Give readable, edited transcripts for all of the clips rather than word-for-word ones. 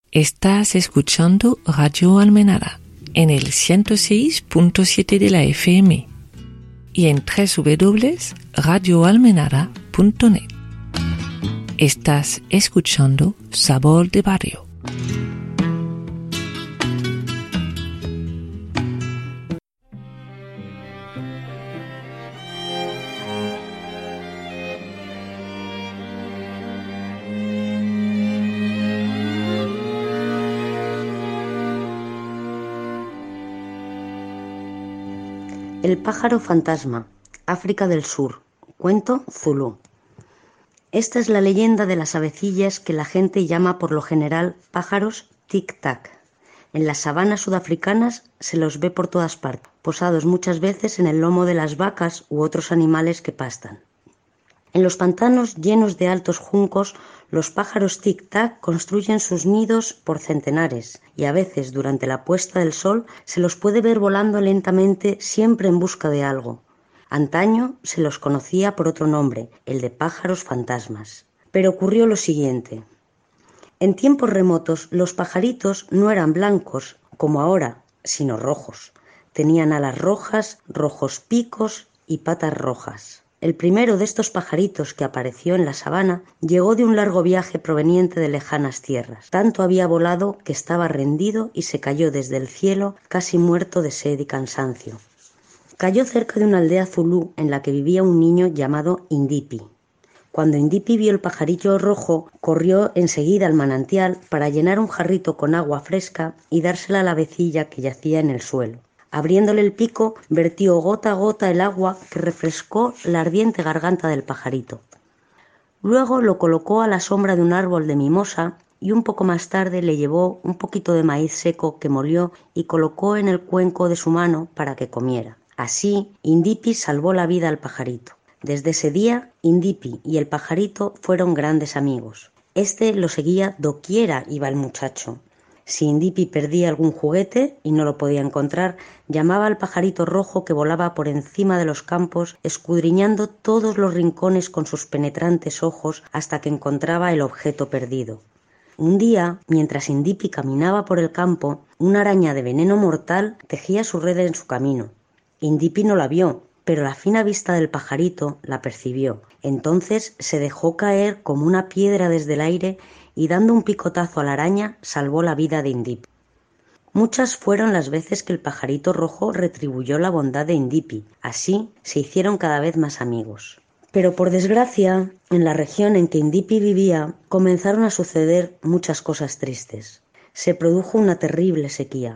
Estás escuchando Radio Almenara en el 106.7 de la FM y en www.radioalmenara.net. Estás escuchando Sabor de Barrio. El pájaro fantasma, África del Sur, cuento zulú. Esta es la leyenda de las avecillas que la gente llama por lo general pájaros tic-tac. En las sabanas sudafricanas se los ve por todas partes, posados muchas veces en el lomo de las vacas u otros animales que pastan. En los pantanos llenos de altos juncos, los pájaros tic-tac construyen sus nidos por centenares y a veces durante la puesta del sol se los puede ver volando lentamente siempre en busca de algo. Antaño se los conocía por otro nombre, el de pájaros fantasmas. Pero ocurrió lo siguiente. En tiempos remotos los pajaritos no eran blancos como ahora, sino rojos. Tenían alas rojas, rojos picos y patas rojas. El primero de estos pajaritos que apareció en la sabana llegó de un largo viaje proveniente de lejanas tierras. Tanto había volado que estaba rendido y se cayó desde el cielo casi muerto de sed y cansancio. Cayó cerca de una aldea zulú en la que vivía un niño llamado Indipi. Cuando Indipi vio el pajarillo rojo, corrió enseguida al manantial para llenar un jarrito con agua fresca y dársela a la avecilla que yacía en el suelo. Abriéndole el pico, vertió gota a gota el agua que refrescó la ardiente garganta del pajarito. Luego lo colocó a la sombra de un árbol de mimosa y un poco más tarde le llevó un poquito de maíz seco que molió y colocó en el cuenco de su mano para que comiera. Así, Indipi salvó la vida al pajarito. Desde ese día, Indipi y el pajarito fueron grandes amigos. Este lo seguía doquiera iba el muchacho. Si Indipi perdía algún juguete y no lo podía encontrar, llamaba al pajarito rojo que volaba por encima de los campos, escudriñando todos los rincones con sus penetrantes ojos hasta que encontraba el objeto perdido. Un día, mientras Indipi caminaba por el campo, una araña de veneno mortal tejía su red en su camino. Indipi no la vio, pero la fina vista del pajarito la percibió. Entonces se dejó caer como una piedra desde el aire y dando un picotazo a la araña salvó la vida de Indipi. Muchas fueron las veces que el pajarito rojo retribuyó la bondad de Indipi. Así se hicieron cada vez más amigos. Pero por desgracia, en la región en que Indipi vivía, comenzaron a suceder muchas cosas tristes. Se produjo una terrible sequía.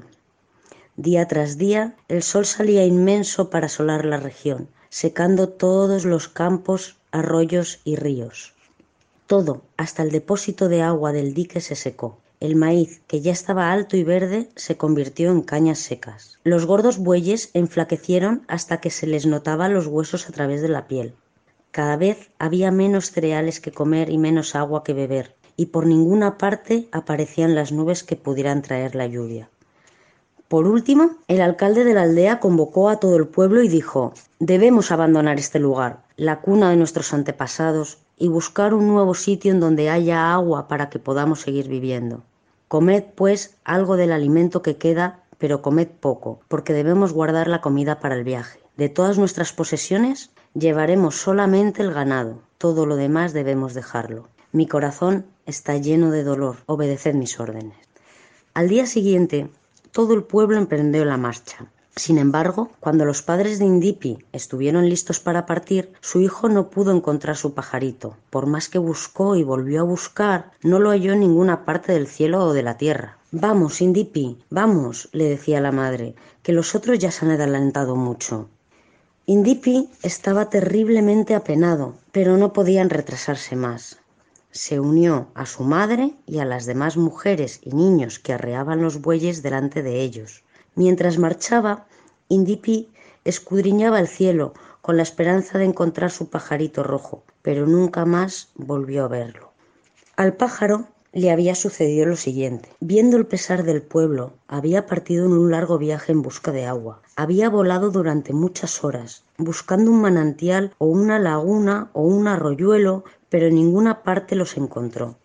Día tras día, el sol salía inmenso para asolar la región, secando todos los campos, arroyos y ríos. Todo, hasta el depósito de agua del dique se secó. El maíz, que ya estaba alto y verde, se convirtió en cañas secas. Los gordos bueyes enflaquecieron hasta que se les notaban los huesos a través de la piel. Cada vez había menos cereales que comer y menos agua que beber, y por ninguna parte aparecían las nubes que pudieran traer la lluvia. Por último, el alcalde de la aldea convocó a todo el pueblo y dijo: «Debemos abandonar este lugar, la cuna de nuestros antepasados, y buscar un nuevo sitio en donde haya agua para que podamos seguir viviendo. Comed, pues, algo del alimento que queda, pero comed poco, porque debemos guardar la comida para el viaje. De todas nuestras posesiones, llevaremos solamente el ganado, todo lo demás debemos dejarlo. Mi corazón está lleno de dolor, obedeced mis órdenes». Al día siguiente, todo el pueblo emprendió la marcha. Sin embargo, cuando los padres de Indipi estuvieron listos para partir, su hijo no pudo encontrar su pajarito. Por más que buscó y volvió a buscar, no lo halló en ninguna parte del cielo o de la tierra. «Vamos, Indipi, vamos», le decía la madre, «que los otros ya se han adelantado mucho». Indipi estaba terriblemente apenado, pero no podían retrasarse más. Se unió a su madre y a las demás mujeres y niños que arreaban los bueyes delante de ellos. Mientras marchaba, Indipi escudriñaba el cielo con la esperanza de encontrar su pajarito rojo, pero nunca más volvió a verlo. Al pájaro le había sucedido lo siguiente. Viendo el pesar del pueblo, había partido en un largo viaje en busca de agua. Había volado durante muchas horas, buscando un manantial o una laguna o un arroyuelo, pero en ninguna parte los encontró.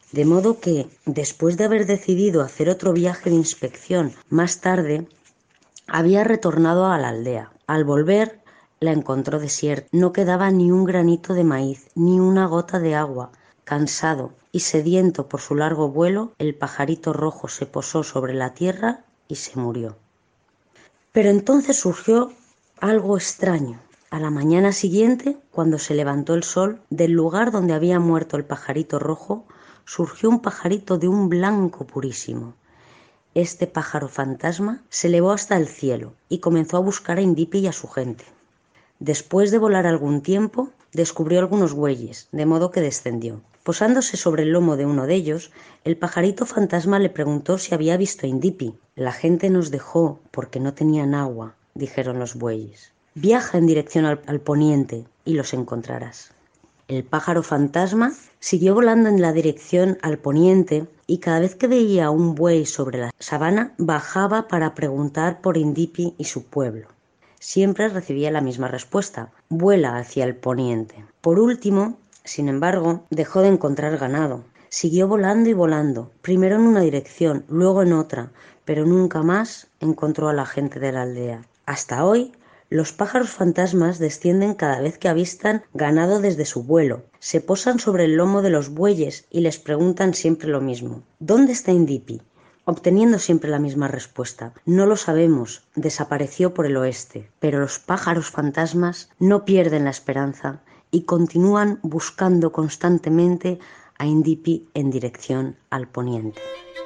De modo que, después de haber decidido hacer otro viaje de inspección más tarde, había retornado a la aldea. Al volver, la encontró desierta. No quedaba ni un granito de maíz, ni una gota de agua. Cansado y sediento por su largo vuelo, el pajarito rojo se posó sobre la tierra y se murió. Pero entonces surgió algo extraño. A la mañana siguiente, cuando se levantó el sol, del lugar donde había muerto el pajarito rojo, surgió un pajarito de un blanco purísimo. Este pájaro fantasma se elevó hasta el cielo y comenzó a buscar a Indipi y a su gente. Después de volar algún tiempo, descubrió algunos bueyes, de modo que descendió. Posándose sobre el lomo de uno de ellos, el pajarito fantasma le preguntó si había visto a Indipi. La gente nos dejó porque no tenían agua, dijeron los bueyes. Viaja en dirección al poniente y los encontrarás. El pájaro fantasma siguió volando en la dirección al poniente y cada vez que veía un buey sobre la sabana bajaba para preguntar por Indipi y su pueblo. Siempre recibía la misma respuesta: vuela hacia el poniente. Por último, sin embargo, dejó de encontrar ganado. Siguió volando y volando, primero en una dirección, luego en otra, pero nunca más encontró a la gente de la aldea. Hasta hoy, los pájaros fantasmas descienden cada vez que avistan ganado desde su vuelo. Se posan sobre el lomo de los bueyes y les preguntan siempre lo mismo: ¿dónde está Indipi?, obteniendo siempre la misma respuesta: no lo sabemos, desapareció por el oeste. Pero los pájaros fantasmas no pierden la esperanza y continúan buscando constantemente a Indipi en dirección al poniente.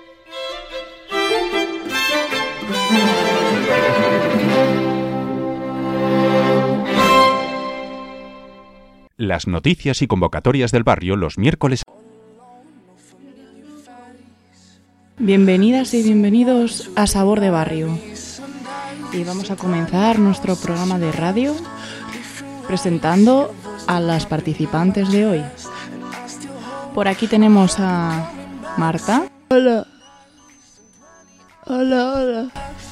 Las noticias y convocatorias del barrio los miércoles. Bienvenidas y bienvenidos a Sabor de Barrio. Y vamos a comenzar nuestro programa de radio presentando a las participantes de hoy. Por aquí tenemos a Marta. Hola. Hola, hola.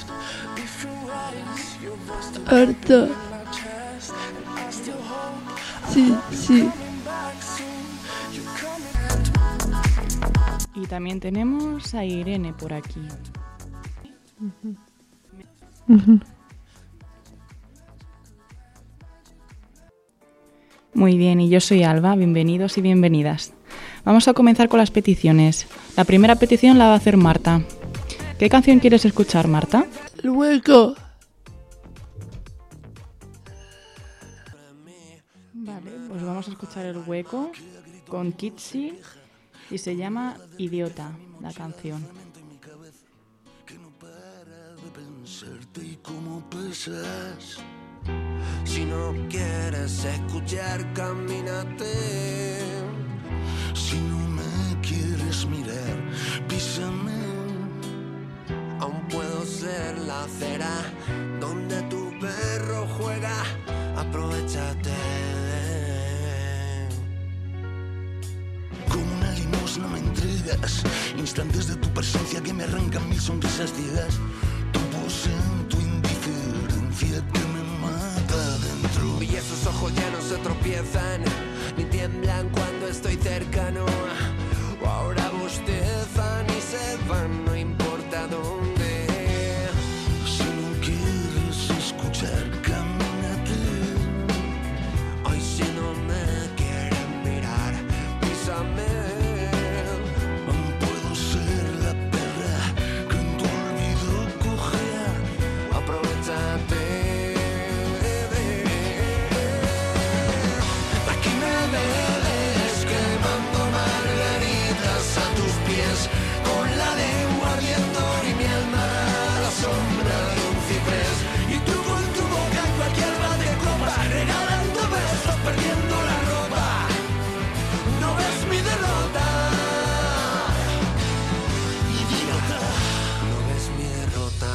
Marta. Sí, sí. Y también tenemos a Irene por aquí. Muy bien, y yo soy Alba. Bienvenidos y bienvenidas. Vamos a comenzar con las peticiones. La primera petición la va a hacer Marta. ¿Qué canción quieres escuchar, Marta? El hueco. Vale, pues vamos a escuchar El Hueco con Kitsi y se llama Idiota, la canción. Si no quieres escuchar, camínate. Si no me quieres mirar, písame. Aún puedo ser la acera donde tu perro juega. Aprovechate. Como una limosna me entregas instantes de tu presencia que me arrancan mil sonrisas ciegas. Tu pose en tu indiferencia que me mata dentro. Y esos ojos ya no se tropiezan ni tiemblan cuando estoy cercano. Ahora bostezan y se van, no importa dónde. Si no quieres escuchar, camínate. Hoy si no me quieren mirar, písame. Aún puedo ser la perra que en tu olvido cojea. Aprovechate. Aquí me ves quemando margaritas a tus pies, con la lengua ardiendo y mi alma a la sombra de un ciprés. Y tú con tu boca en cualquier bar de copas, regalando besos, perdiendo la ropa. No ves mi derrota, idiota. No ves mi derrota.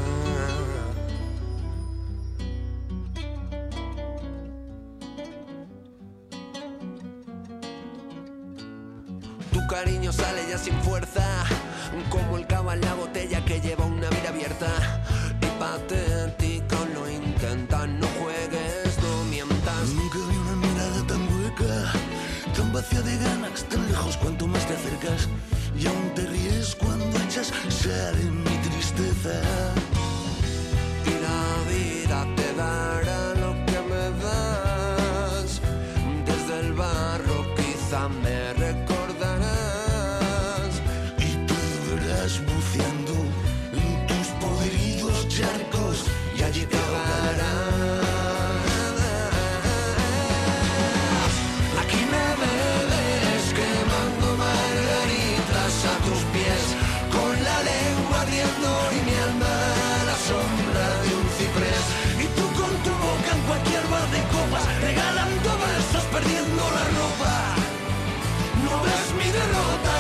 Tu cariño sale ya sin fuerza, como el cava en la botella que lleva una vida abierta. Y patético lo intentas, no juegues, no mientas. Nunca vi una mirada tan hueca, tan vacía de ganas, tan lejos cuanto más te acercas y aún te ríes cuando echas sal en mi tristeza. Y la vida te dará lo que me das. Desde el barro quizá me recordarás. Y te verás buceando en tus podridos charcos y allí te ahogarás. Aquí me ves quemando margaritas a tus pies, con la lengua ardiendo y mi alma a la sombra de un ciprés. Y tú con tu boca en cualquier bar de copas, regalando besos, perdiendo la ropa. No ves mi derrota.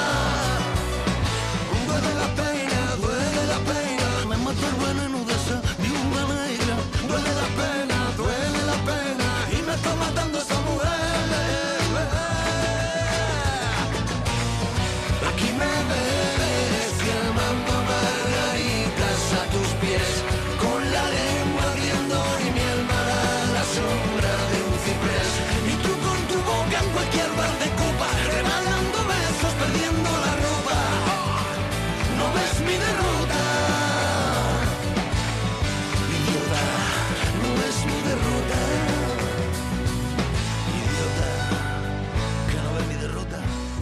Duele la pena, duele la pena. Me mató el veneno de esa viuda negra. Duele la pena y me está matando esa mujer. Aquí me ves quemando margaritas a tus pies, con la lengua ardiendo y mi alma a la sombra de un ciprés. Y tú con tu boca en cualquier bar de copa, regalando besos, perdiendo la ropa. No ves mi derrota, idiota. No ves mi derrota, idiota. Que no ves mi derrota,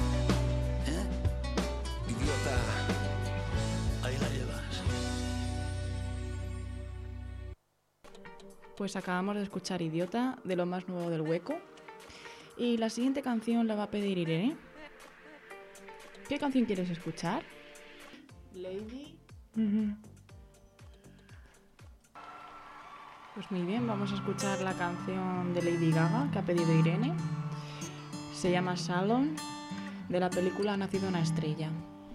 idiota. Ahí la llevas. Pues acabamos de escuchar Idiota, de lo más nuevo del Hueco. Y la siguiente canción la va a pedir Irene. ¿Qué canción quieres escuchar? Lady. Pues muy bien, vamos a escuchar la canción de Lady Gaga que ha pedido Irene. Se llama Salon, de la película Nacido una estrella.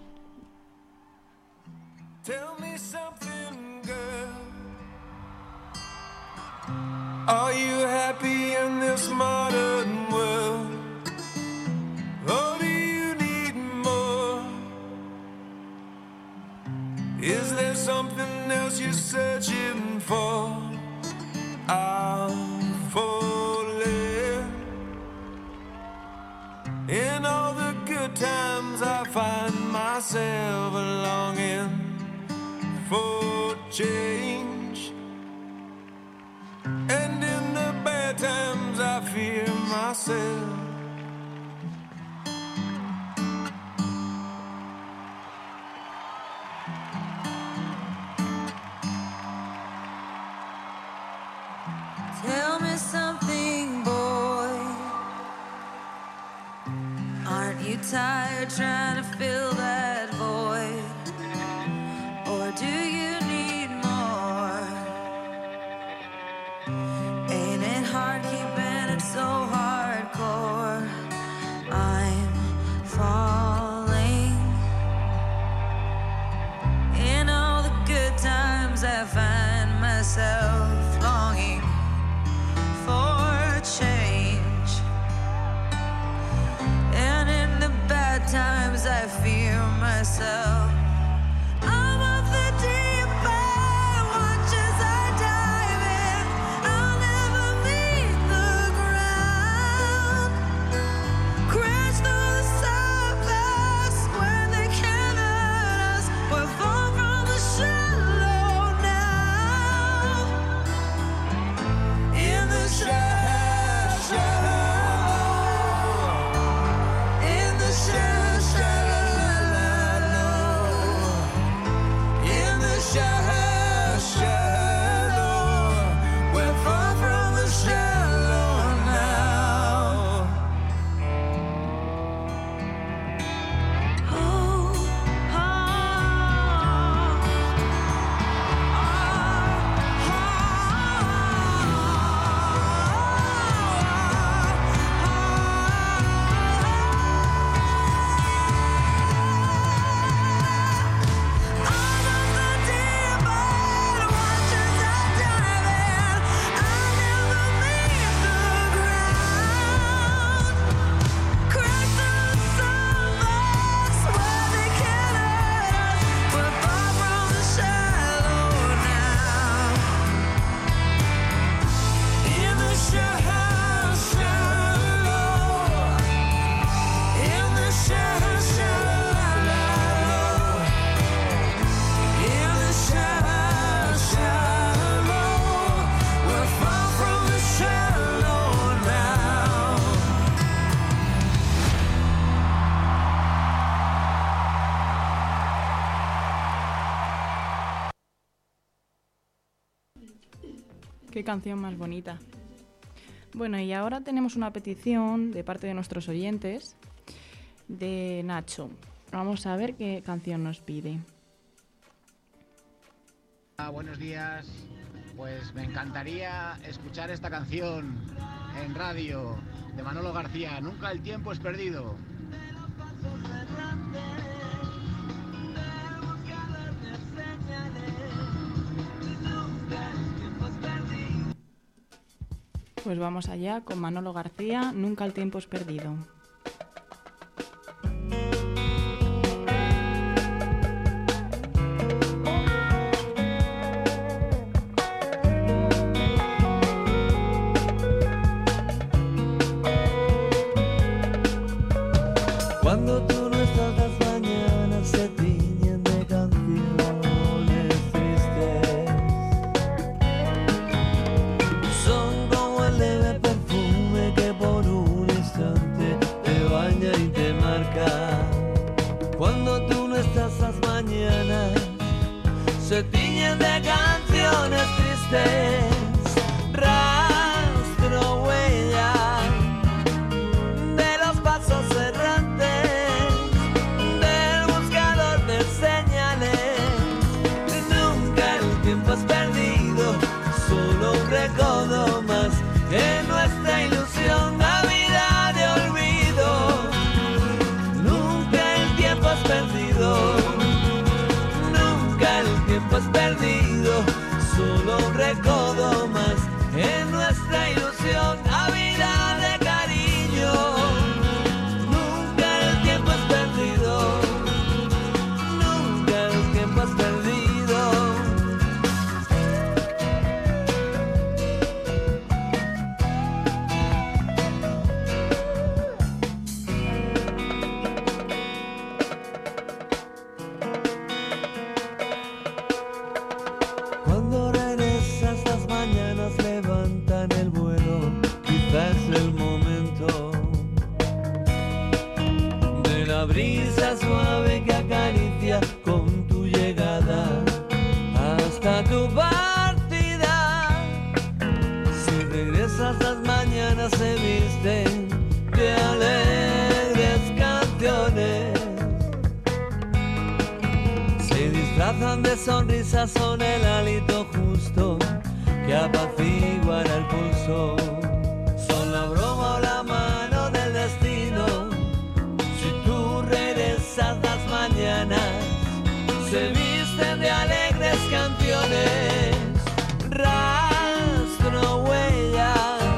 Tell me something, girl. Are you happy in this modern world? Or do you need more? Is there something else you're searching for? I'm falling. In all the good times I find myself longing for change, and in the bad times I fear myself. Tell me something, boy. Aren't you tired trying to fill that void? Or do you need more? Ain't it hard keeping it so hardcore? I'm falling. In all the good times I find myself longing for change, and in the bad times I fear myself. I'm of the deep end, watch as I dive in. I'll never meet the ground. Crash through the surface where they can't hurt us. We're far from the shallow now. In the shallow, in the shallow, Qué canción más bonita. Bueno, y ahora tenemos una petición de parte de nuestros oyentes de Nacho. Vamos a ver qué canción nos pide. Buenos días. Pues me encantaría escuchar esta canción en radio de Manolo García. Nunca el tiempo es perdido. Pues vamos allá con Manolo García, Nunca el tiempo es perdido. Cuando tú no estás, las mañanas se tiñen de canciones tristes. Son como el leve perfume que por un instante te baña y te marca. Cuando tú no estás, las mañanas se tiñen de canciones tristes. Rastro, huella de los pasos errantes del buscador de señales. Nunca el tiempo es perdido, solo un recodo más en nuestra ilusión, la vida de olvido. Nunca el tiempo es perdido, nunca el tiempo es perdido, solo un recodo más en nuestra ilusión, la vida de cariño. Nunca el tiempo es perdido, nunca el tiempo es perdido. Cuando regresas, las mañanas levantan el vuelo. Quizás el momento de la brisa suave que acaricia con tu llegada hasta tu partida. Si regresas, las mañanas se visten de alegres canciones, se disfrazan de sonrisas, son el hálito justo que apaciguan el pulso. Son la broma o la mano del destino. Si tú regresas, las mañanas se visten de alegres canciones. Rastro, huella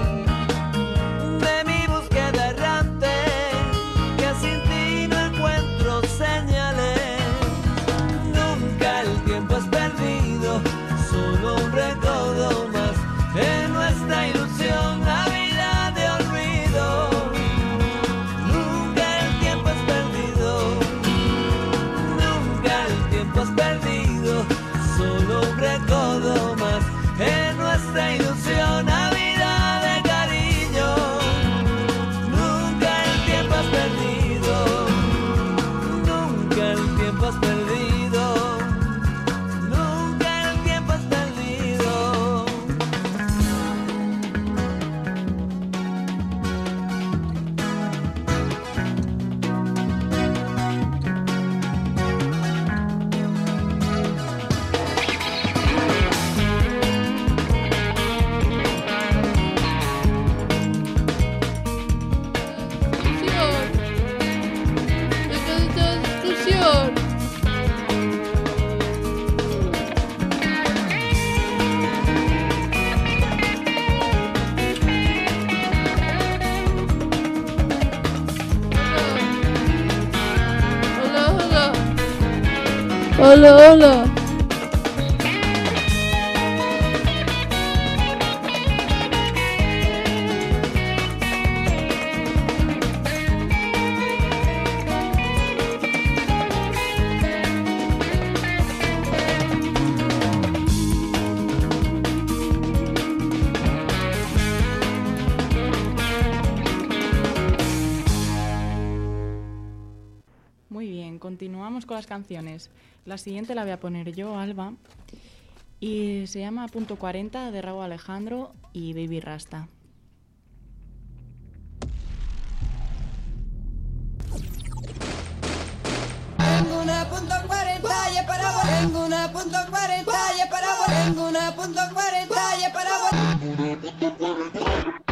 de mi búsqueda errante, que sin ti no encuentro señales. Nunca el tiempo es perdido, solo un recodo más en nuestra ilusión, la vida de olvido. Nunca el tiempo es perdido, nunca el tiempo es perdido, solo un recodo más en nuestra ilusión, la vida de cariño. Nunca el tiempo es perdido, nunca el tiempo es perdido, nunca el tiempo es perdido. Discusión. Hola, hola. Hola, hola. Muy bien, continuamos con las canciones. La siguiente la voy a poner yo, Alba. Y se llama Punto 40 de Rauw Alejandro y Baby Rasta. Tengo una punto 40 y para vos. Tengo una punto 40 y para vos. Tengo una punto 40 y para vos.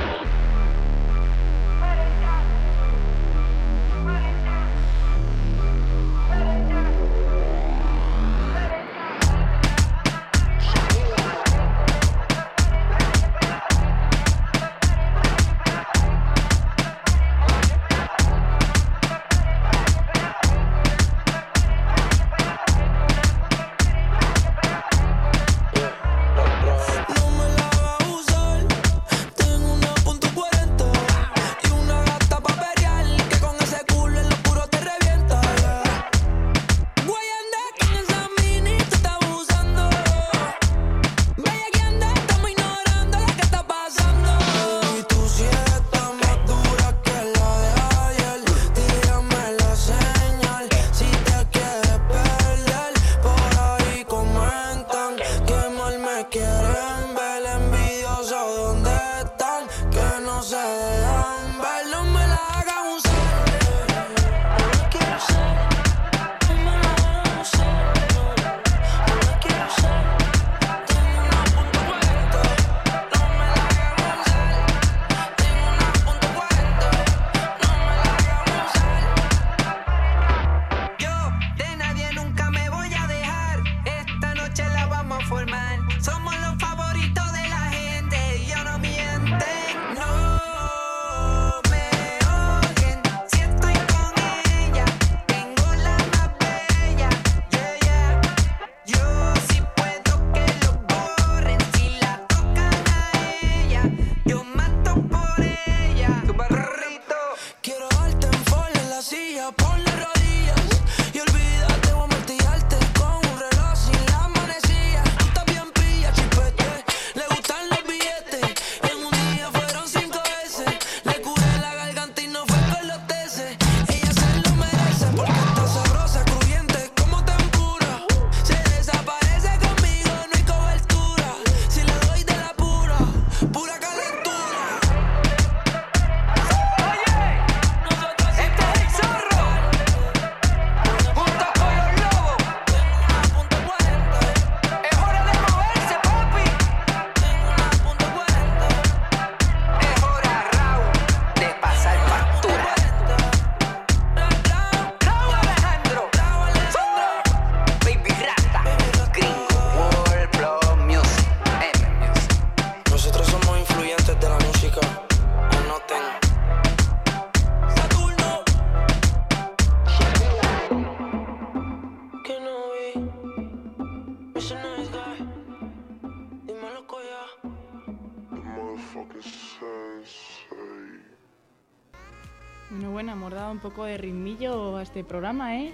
Bueno, hemos dado un poco de ritmillo a este programa, ¿eh?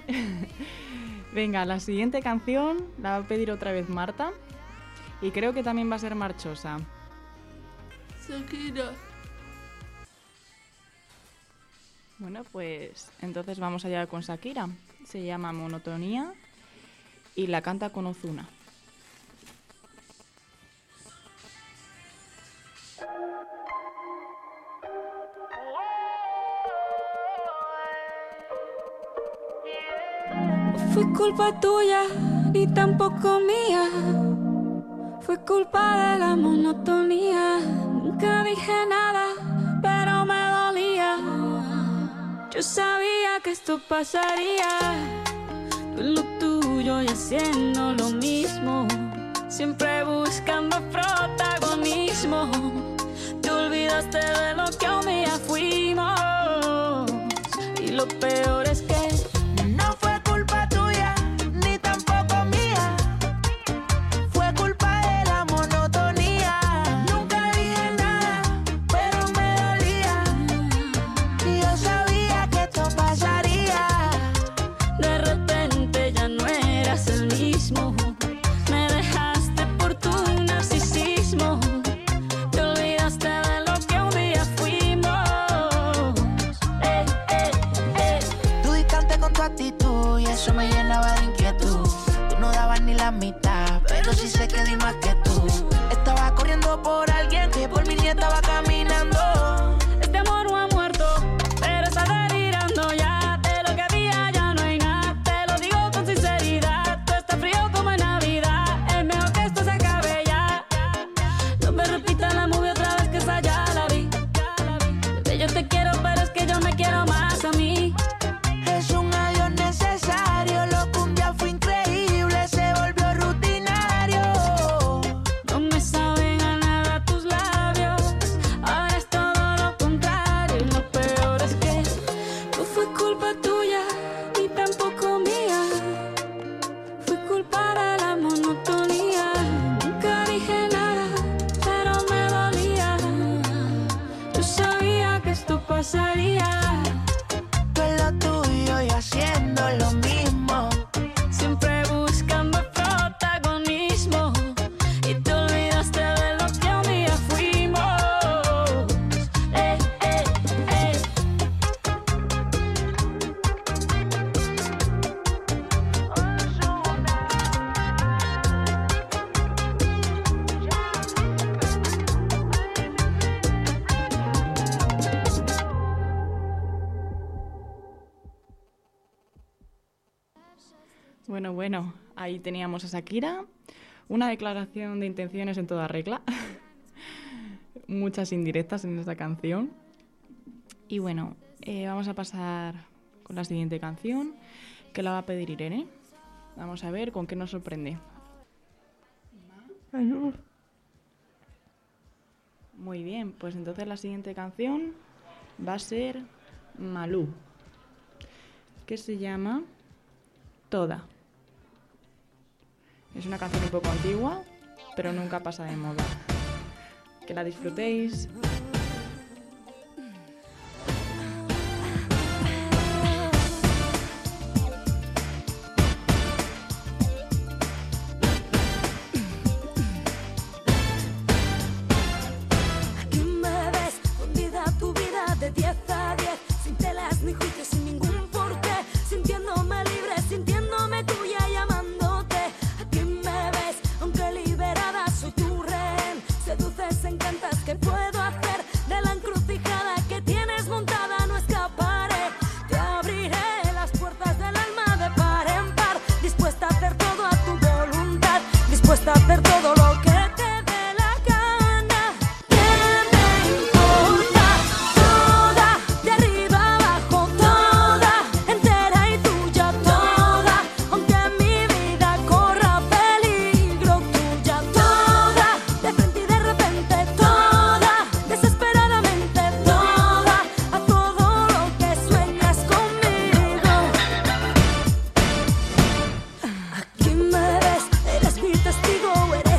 Venga, la siguiente canción la va a pedir otra vez Marta. Y creo que también va a ser marchosa. Shakira. Bueno, pues entonces vamos allá con Shakira. Se llama Monotonía y la canta con Ozuna. Fue culpa tuya, ni tampoco mía. Fue culpa de la monotonía. Nunca dije nada, pero me dolía. Yo sabía que esto pasaría. Tú en lo tuyo y haciendo lo mismo. Siempre buscando protagonismo. Te olvidaste de lo que un día fuimos. Y lo peor es que no fue culpa tuya, ni tampoco mía. Fue culpa de la monotonía. Nunca dije nada, pero me dolía. Y yo sabía que esto pasaría. De repente ya no eras el mismo. Me dejaste por tu narcisismo. Te olvidaste de lo que un día fuimos. Tú distante con tu actitud y eso me llenaba de inquietud. Tú no dabas ni la mitad, pero sí sé que di más que tú. Estaba corriendo por alguien que por mí ni estaba caminando. Este amor no ha muerto, pero está delirando ya. De lo que había ya no hay nada, te lo digo con sinceridad. Tú estás frío como en Navidad, es mejor que esto se acabe ya. No me repita la movie otra vez que esa ya la vi. Bebé, yo te quiero, pero es que yo me quiero más a mí. Es un adiós necesario, lo que un día fue increíble se volvió rutinario. No me saben a nada tus labios, ahora es todo lo contrario. Y lo peor es que no fue culpa tuya, ni tampoco mía. Fue culpa de la monotonía. Nunca dije nada, pero me dolía. Yo sabía que esto pasaría. Tú en lo tuyo y haciendo lo mismo. Siempre buscando protagonismo, y te olvidaste de lo que un día fuimos. Bueno, ahí teníamos a Shakira, una declaración de intenciones en toda regla, muchas indirectas en esta canción. Y bueno, vamos a pasar con la siguiente canción, que la va a pedir Irene. Vamos a ver con qué nos sorprende. Muy bien, pues entonces la siguiente canción va a ser Malú, que se llama Toda. Es una canción un poco antigua, pero nunca pasa de moda. Que la disfrutéis. Aquí me ves, hundida tu vida de 10 a 10, sin telas ni juicios, sin ningún porqué, sintiéndome libre, sintiéndome tuya y amándote. Aquí me ves, aunque liberada soy tu rehén, seduces, encantas, ¿qué puedo hacer? De la encrucijada que tienes montada no escaparé, te abriré las puertas del alma de par en par, dispuesta a hacer todo a tu voluntad, dispuesta a hacer todo lo que te dé la gana. ¿Qué me importa? Toda, de arriba abajo, toda, entera y tuya, toda, aunque mi vida corra peligro, tuya, toda, de frente y de repente, toda, desesperadamente, toda, a todo lo que sueñas conmigo. Aquí me ves, eres mi testigo, eres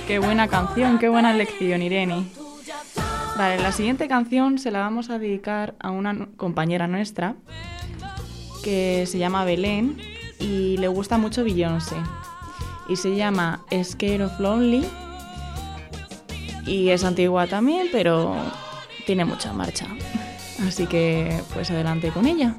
Qué buena canción, qué buena elección, Irene. Vale, la siguiente canción se la vamos a dedicar a una compañera nuestra que se llama Belén y le gusta mucho Beyoncé. Y se llama Scared of Lonely y es antigua también, pero tiene mucha marcha. Así que pues adelante con ella.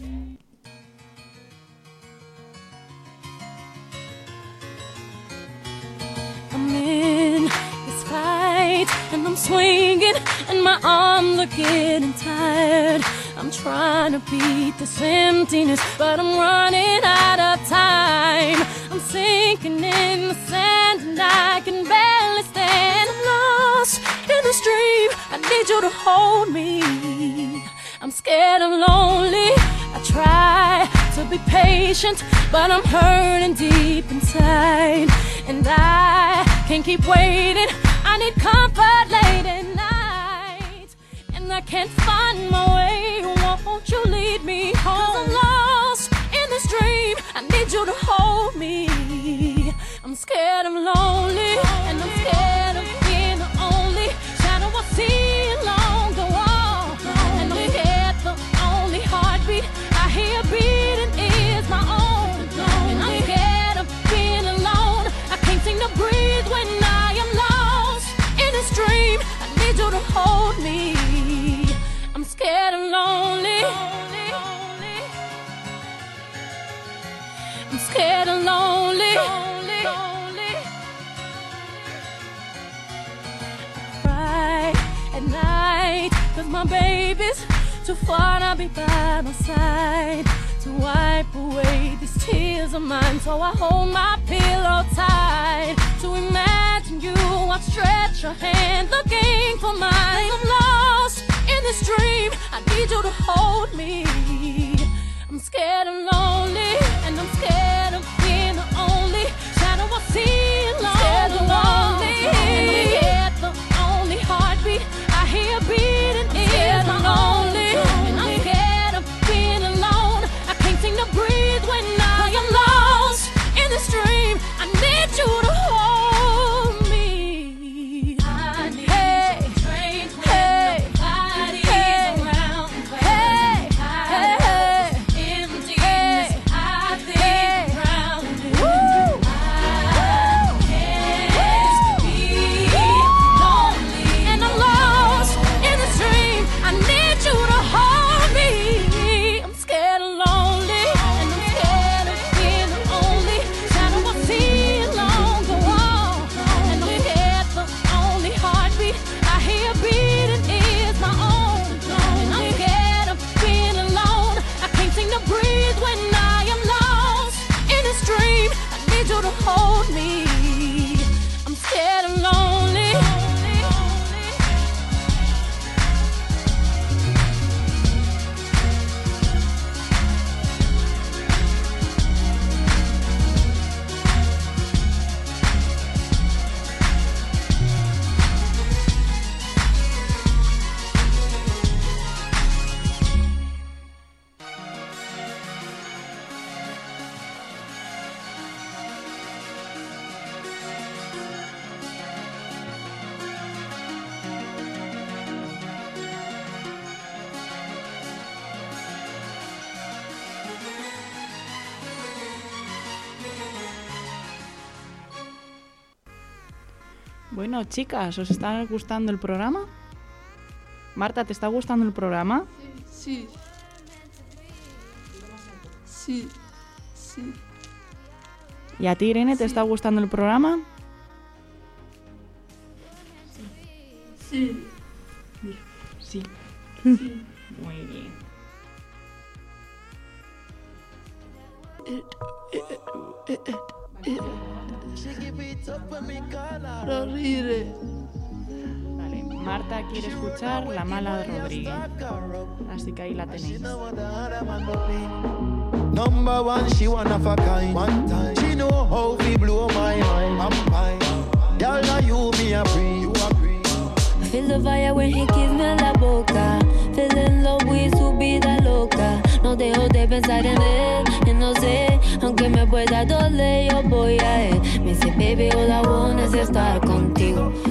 I'm in this fight and I'm swinging and my arms are getting tired. I'm trying to beat this emptiness, but I'm running out of time. I'm sinking in the sand and I can barely stand. I'm lost in this dream, I need you to hold me. I'm scared I'm lonely, I try to be patient, but I'm hurting deep inside. And I can't keep waiting, I need comfort late at night. And I can't find my way, won't you lead me home? 'Cause I'm lost in this dream, I need you to hold me. I'm scared I'm lonely, and I'm scared of being the only shadow I see along the wall. And I'm scared the only heartbeat I hear beating is my own. And I'm scared of being alone, I can't seem to breathe when I am lost in this dream. I need you to hold me. I'm scared I'm lonely. I'm scared I'm lonely. I cry at night 'cause my baby's too far to be by my side to wipe away these tears of mine. So I hold my pillow tight to imagine you. I stretch your hand looking for mine. I'm lost in this dream, I need you to hold me. I'm scared I'm lonely, and I'm scared of being the only shadow I see along the wall. And I'm scared the only heartbeat I hear beating is my only. And I'm scared of being alone, I can't seem to breathe when I am lost in this dream. I need you to hold me. I need you to train when nobody's around. Hey, emptiness, I think around it. I can't be lonely, and I'm lost in this dream. I need you to hold me. I'm scared and lonely, and I'm scared of being the only shadow I see along the wall. And I'm scared the only heartbeat I hear beating is my own. And I'm scared of being alone, I can't seem to breathe when I am lost in this dream. I need you to hold me. I'm scared and lonely. Bueno, chicas, ¿os está gustando el programa? Marta, ¿te está gustando el programa? Sí. Sí. Sí. ¿Y a ti, Irene, te está gustando el programa? Sí. Sí. Muy bien. Vale, Marta quiere escuchar La Mala de Rodríguez. Así que ahí la tenéis. Number one, she one of a kind. One time, she know how we blow my mind. I'm fine. Girl, now you me a free. You a free. I feel the fire when he kiss me en la boca. Feel in love with su vida loca. No dejo de pensar en él. Y no sé, aunque me pueda doler, yo voy a él. Me dice, baby, all I want es estar contigo.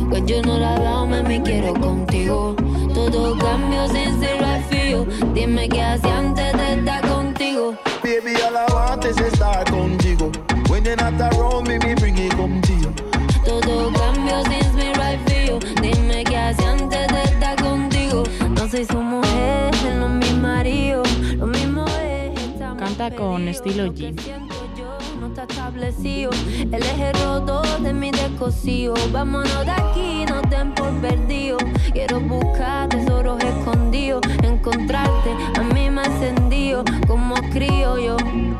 When you're not around, me quiero contigo. Todo cambio sin ser right for you. Dime qué hacía antes de estar contigo. Baby, all I want is estar contigo. When you're not around me bring it come to you. Todo cambio sin ser right for you. Dime qué hacía antes de estar contigo. No soy su mujer, él no es mi marido. Lo mismo es. Canta con estilo G. No está establecido, el eje roto de mi descosido. Vámonos de aquí, no den por perdido. Quiero buscar tesoros escondidos, encontrarte, a mí me ha encendido como crío yo.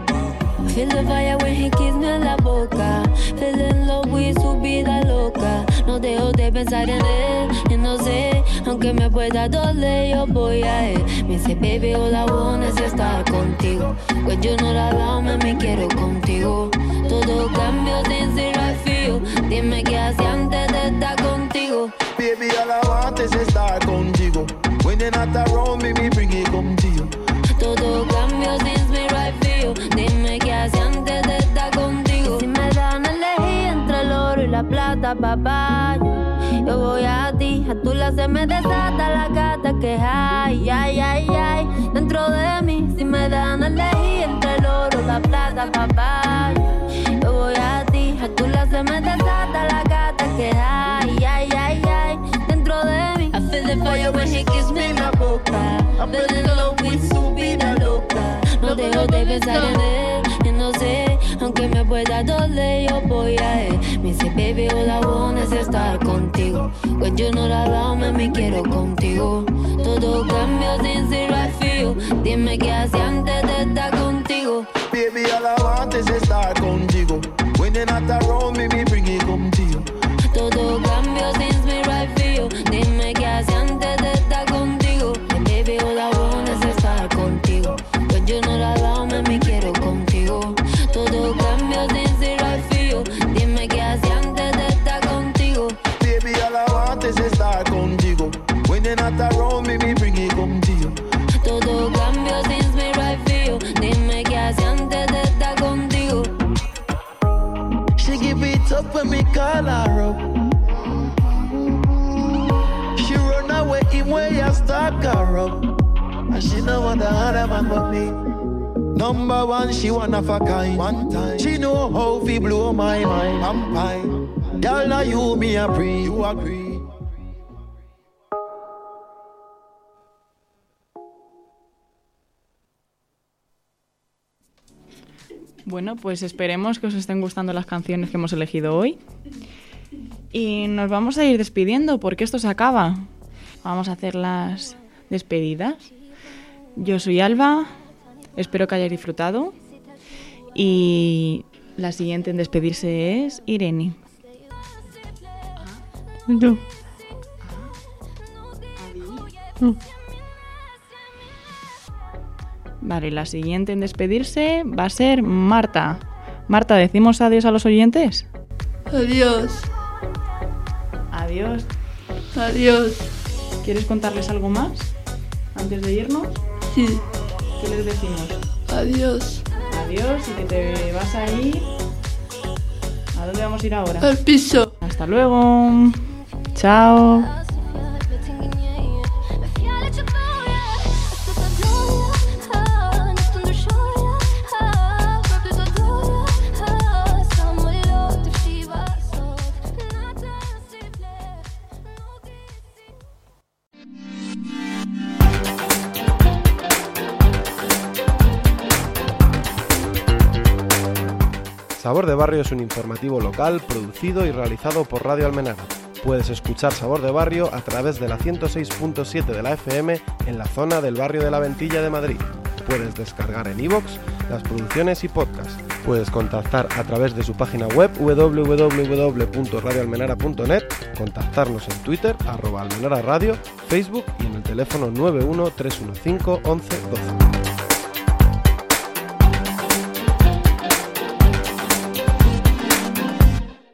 Feel the fire when he kiss me en la boca. Feel in love with su vida loca. No dejo de pensar en él, y no sé, aunque me pueda doler, yo voy a él. Me dice, baby, all I want es estar contigo. When you're not around, me quiero contigo. Todo cambio sin ser right for you. Dime qué hacía antes de estar contigo. Baby, all I want is estar contigo. When you're not around me bring it come to you. Todo cambio sin ser right for you. Dime qué hacía antes de estar contigo. Si me dan a elegir entre el oro y la plata, papá, yo voy a ti. A tu lado se me desata la gata que hay, ay, ay, ay. Dentro de mí, si me dan a elegir entre el oro y la plata, papá, yo voy a ti. A tu lado se me desata la gata que hay, ay, ay, ay. Dentro de mí, I feel the fire when he kiss me en la boca. I feel in love with su vida loca. No dejo de pensar en él, y no sé, aunque me pueda doler, yo voy a él. Me dice, baby, all I want es estar contigo. When you're not around, me quiero contigo. Todo cambio sin ser right for you. Dime qué hacía antes de estar contigo. Baby, all I want is estar contigo. When you're not around me bring it come to you. Todo cambio sin ser right for you. Dime qué hacía antes de estar contigo. And baby, all I want es estar contigo. When you're not around, me quiero contigo. Todo cambio sin ser right for you. Dime qué hacía antes de estar contigo. Baby, all I want is estar contigo. When you're not around me bring it come to you. Todo cambio sin ser right for you. Dime qué hacía antes de estar contigo. She give it up when me call her up. She run away in where you stalk her up. And she no want the other man but me. Number one, she one of a kind. One time, she know how to blow my mind. I'm fine. Girl, now you me a pre. You agree? Bueno, pues esperemos que os estén gustando las canciones que hemos elegido hoy. Y nos vamos a ir despidiendo porque esto se acaba. Vamos a hacer las despedidas. Yo soy Alba, espero que hayáis disfrutado. Y la siguiente en despedirse es Irene. Yo. Vale, la siguiente en despedirse va a ser Marta. Marta, ¿decimos adiós a los oyentes? Adiós. Adiós. Adiós. ¿Quieres contarles algo más antes de irnos? Sí. ¿Qué les decimos? Adiós. Adiós y que te vas a ir. ¿A dónde vamos a ir ahora? Al piso. Hasta luego. Chao. Sabor de Barrio es un informativo local producido y realizado por Radio Almenara. Puedes escuchar Sabor de Barrio a través de la 106.7 de la FM en la zona del barrio de la Ventilla de Madrid. Puedes descargar en iVoox las producciones y podcasts. Puedes contactar a través de su página web www.radioalmenara.net, contactarnos en Twitter @almenara radio, Facebook y en el teléfono 91 315 11 12.